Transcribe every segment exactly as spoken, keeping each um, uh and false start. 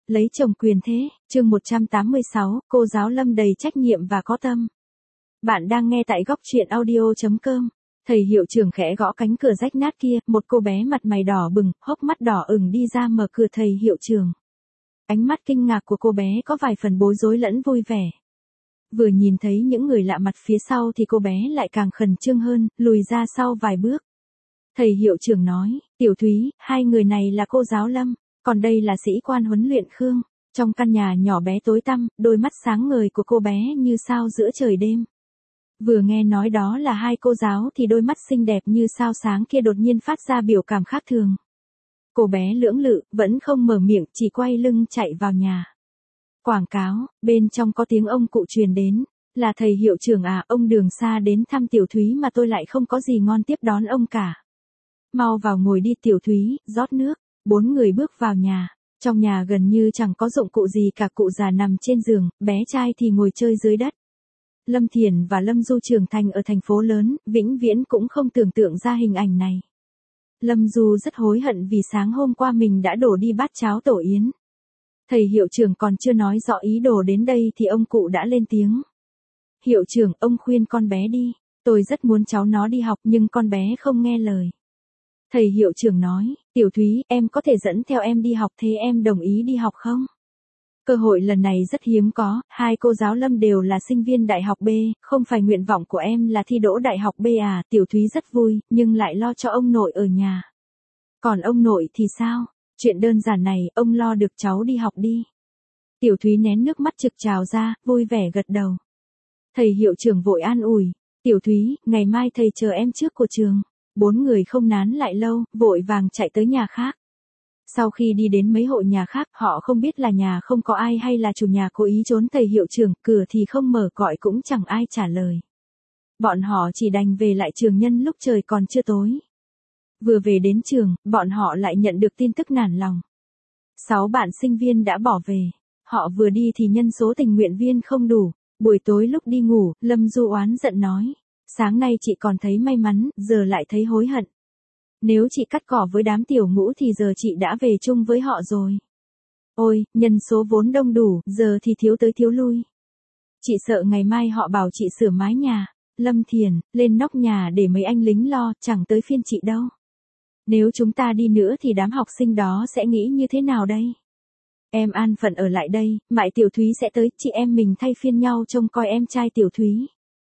lấy chồng quyền thế, chương một trăm tám mươi sáu, cô giáo Lâm đầy trách nhiệm và có tâm. Bạn đang nghe tại góc truyện audio chấm com. Thầy hiệu trưởng khẽ gõ cánh cửa rách nát kia, một cô bé mặt mày đỏ bừng, hốc mắt đỏ ửng đi ra mở cửa thầy hiệu trưởng. Ánh mắt kinh ngạc của cô bé có vài phần bối rối lẫn vui vẻ. Vừa nhìn thấy những người lạ mặt phía sau thì cô bé lại càng khẩn trương hơn, lùi ra sau vài bước. Thầy hiệu trưởng nói, Tiểu Thúy, hai người này là cô giáo Lâm, còn đây là sĩ quan huấn luyện Khương. Trong căn nhà nhỏ bé tối tăm, đôi mắt sáng ngời của cô bé như sao giữa trời đêm. Vừa nghe nói đó là hai cô giáo thì đôi mắt xinh đẹp như sao sáng kia đột nhiên phát ra biểu cảm khác thường. Cô bé lưỡng lự, vẫn không mở miệng, chỉ quay lưng chạy vào nhà. Quảng cáo, bên trong có tiếng ông cụ truyền đến, là thầy hiệu trưởng à, ông đường xa đến thăm Tiểu Thúy mà tôi lại không có gì ngon tiếp đón ông cả. Mau vào ngồi đi Tiểu Thúy, rót nước. Bốn người bước vào nhà. Trong nhà gần như chẳng có dụng cụ gì cả, cụ già nằm trên giường, bé trai thì ngồi chơi dưới đất. Lâm Thiền và Lâm Du trưởng thành ở thành phố lớn, vĩnh viễn cũng không tưởng tượng ra hình ảnh này. Lâm Du rất hối hận vì sáng hôm qua mình đã đổ đi bát cháo tổ yến. Thầy hiệu trưởng còn chưa nói rõ ý đồ đến đây thì ông cụ đã lên tiếng. Hiệu trưởng, ông khuyên con bé đi. Tôi rất muốn cháu nó đi học nhưng con bé không nghe lời. Thầy hiệu trưởng nói, Tiểu Thúy, em có thể dẫn theo em đi học, thế em đồng ý đi học không? Cơ hội lần này rất hiếm có, hai cô giáo Lâm đều là sinh viên đại học B, không phải nguyện vọng của em là thi đỗ đại học B à? Tiểu Thúy rất vui, nhưng lại lo cho ông nội ở nhà. Còn ông nội thì sao? Chuyện đơn giản này, ông lo được cháu đi học đi. Tiểu Thúy nén nước mắt trực trào ra, vui vẻ gật đầu. Thầy hiệu trưởng vội an ủi, Tiểu Thúy, ngày mai thầy chờ em trước của trường. Bốn người không nán lại lâu, vội vàng chạy tới nhà khác. Sau khi đi đến mấy hộ nhà khác, họ không biết là nhà không có ai hay là chủ nhà cố ý trốn thầy hiệu trưởng, cửa thì không mở, gọi cũng chẳng ai trả lời. Bọn họ chỉ đành về lại trường nhân lúc trời còn chưa tối. Vừa về đến trường, bọn họ lại nhận được tin tức nản lòng. Sáu bạn sinh viên đã bỏ về. Họ vừa đi thì nhân số tình nguyện viên không đủ. Buổi tối lúc đi ngủ, Lâm Du oán giận nói. Sáng nay chị còn thấy may mắn, giờ lại thấy hối hận. Nếu chị cắt cỏ với đám tiểu ngũ thì giờ chị đã về chung với họ rồi. Ôi, nhân số vốn đông đủ, giờ thì thiếu tới thiếu lui. Chị sợ ngày mai họ bảo chị sửa mái nhà. Lâm Thiền, lên nóc nhà để mấy anh lính lo, chẳng tới phiên chị đâu. Nếu chúng ta đi nữa thì đám học sinh đó sẽ nghĩ như thế nào đây? Em an phận ở lại đây, mại Tiểu Thúy sẽ tới, chị em mình thay phiên nhau trông coi em trai Tiểu Thúy.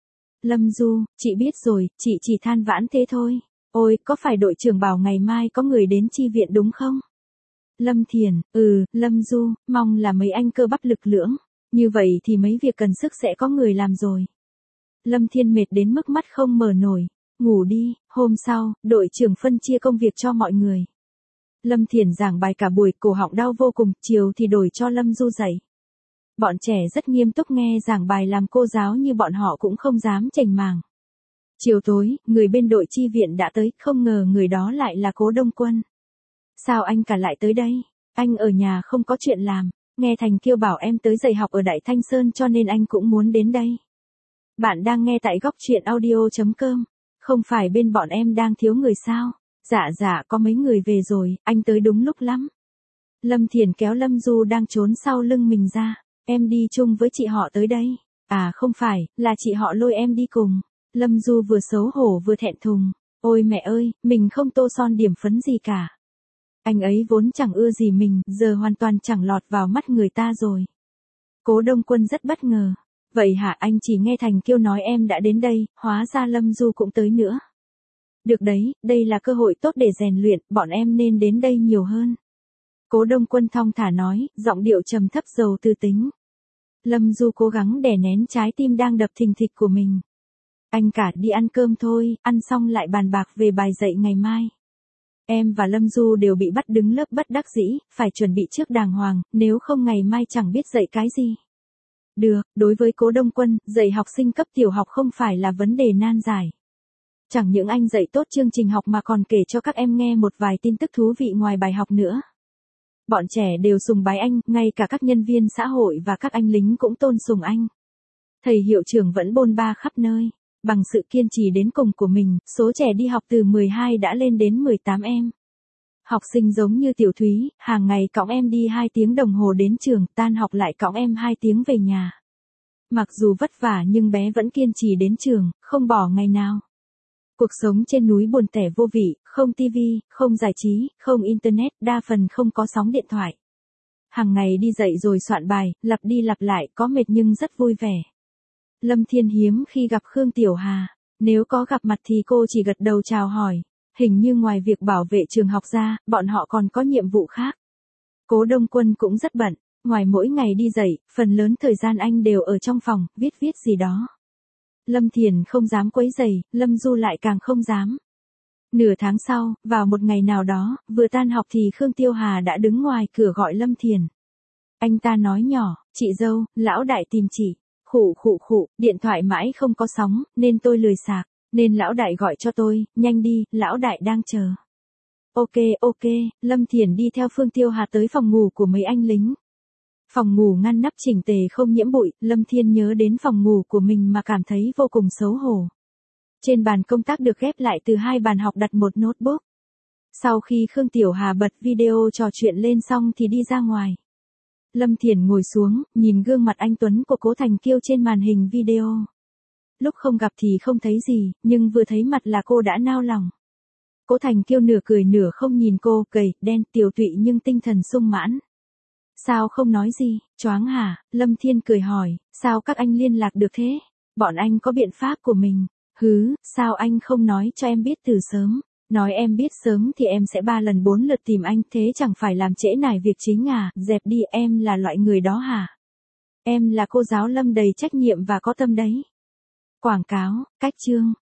Lâm Du, chị biết rồi, chị chỉ than vãn thế thôi. Ôi, có phải đội trưởng bảo ngày mai có người đến chi viện đúng không? Lâm Thiền, ừ, Lâm Du, mong là mấy anh cơ bắp lực lưỡng. Như vậy thì mấy việc cần sức sẽ có người làm rồi. Lâm Thiên mệt đến mức mắt không mở nổi. Ngủ đi, hôm sau, đội trưởng phân chia công việc cho mọi người. Lâm Thiền giảng bài cả buổi, cổ họng đau vô cùng, chiều thì đổi cho Lâm Du dạy. Bọn trẻ rất nghiêm túc nghe giảng bài, làm cô giáo như bọn họ cũng không dám chảnh màng. Chiều tối, người bên đội chi viện đã tới, không ngờ người đó lại là Cố Đông Quân. Sao anh cả lại tới đây? Anh ở nhà không có chuyện làm, nghe Thành Kiêu bảo em tới dạy học ở Đại Thanh Sơn cho nên anh cũng muốn đến đây. Bạn đang nghe tại góc truyện audio chấm com. Không phải bên bọn em đang thiếu người sao? Dạ dạ, có mấy người về rồi, anh tới đúng lúc lắm. Lâm Thiền kéo Lâm Du đang trốn sau lưng mình ra. Em đi chung với chị họ tới đây. À không phải, là chị họ lôi em đi cùng. Lâm Du vừa xấu hổ vừa thẹn thùng. Ôi mẹ ơi, mình không tô son điểm phấn gì cả. Anh ấy vốn chẳng ưa gì mình, giờ hoàn toàn chẳng lọt vào mắt người ta rồi. Cố Đông Quân rất bất ngờ. Vậy hả, anh chỉ nghe Thành Kiêu nói em đã đến đây, hóa ra Lâm Du cũng tới nữa. Được đấy, đây là cơ hội tốt để rèn luyện, bọn em nên đến đây nhiều hơn. Cố Đông Quân thong thả nói, giọng điệu trầm thấp giàu tư tính. Lâm Du cố gắng đè nén trái tim đang đập thình thịch của mình. Anh cả đi ăn cơm thôi, ăn xong lại bàn bạc về bài dạy ngày mai. Em và Lâm Du đều bị bắt đứng lớp bất đắc dĩ, phải chuẩn bị trước đàng hoàng, nếu không ngày mai chẳng biết dạy cái gì. Được, đối với Cố Đông Quân, dạy học sinh cấp tiểu học không phải là vấn đề nan giải. Chẳng những anh dạy tốt chương trình học mà còn kể cho các em nghe một vài tin tức thú vị ngoài bài học nữa. Bọn trẻ đều sùng bái anh, ngay cả các nhân viên xã hội và các anh lính cũng tôn sùng anh. Thầy hiệu trưởng vẫn bôn ba khắp nơi. Bằng sự kiên trì đến cùng của mình, số trẻ đi học từ mười hai đã lên đến mười tám em. Học sinh giống như Tiểu Thúy, hàng ngày cõng em đi hai tiếng đồng hồ đến trường, tan học lại cõng em hai tiếng về nhà. Mặc dù vất vả nhưng bé vẫn kiên trì đến trường, không bỏ ngày nào. Cuộc sống trên núi buồn tẻ vô vị, không tivi, không giải trí, không internet, đa phần không có sóng điện thoại. Hàng ngày đi dậy rồi soạn bài, lặp đi lặp lại, có mệt nhưng rất vui vẻ. Lâm Thiên hiếm khi gặp Khương Tiểu Hà, nếu có gặp mặt thì cô chỉ gật đầu chào hỏi. Hình như ngoài việc bảo vệ trường học ra, bọn họ còn có nhiệm vụ khác. Cố Đông Quân cũng rất bận, ngoài mỗi ngày đi dậy, phần lớn thời gian anh đều ở trong phòng, viết viết gì đó. Lâm Thiền không dám quấy rầy, Lâm Du lại càng không dám. Nửa tháng sau, vào một ngày nào đó, vừa tan học thì Khương Tiêu Hà đã đứng ngoài cửa gọi Lâm Thiền. Anh ta nói nhỏ, chị dâu, lão đại tìm chị. Khụ khụ khụ, điện thoại mãi không có sóng, nên tôi lười sạc. Nên lão đại gọi cho tôi, nhanh đi, lão đại đang chờ. Ok ok, Lâm Thiền đi theo Phương Tiêu Hà tới phòng ngủ của mấy anh lính. Phòng ngủ ngăn nắp chỉnh tề không nhiễm bụi, Lâm Thiên nhớ đến phòng ngủ của mình mà cảm thấy vô cùng xấu hổ. Trên bàn công tác được ghép lại từ hai bàn học đặt một notebook. Sau khi Khương Tiểu Hà bật video trò chuyện lên xong thì đi ra ngoài. Lâm Thiền ngồi xuống, nhìn gương mặt anh Tuấn của Cố Thành Kiêu trên màn hình video. Lúc không gặp thì không thấy gì, nhưng vừa thấy mặt là cô đã nao lòng. Cố Thành Kiêu nửa cười nửa không nhìn cô, gầy, đen, tiều tụy nhưng tinh thần sung mãn. Sao không nói gì, choáng hả? Lâm Thiên cười hỏi, sao các anh liên lạc được thế? Bọn anh có biện pháp của mình. Hứ, sao anh không nói cho em biết từ sớm? Nói em biết sớm thì em sẽ ba lần bốn lượt tìm anh, thế chẳng phải làm trễ nải việc chính à? Dẹp đi, em là loại người đó hả? Em là cô giáo Lâm đầy trách nhiệm và có tâm đấy. Quảng cáo, cách chương.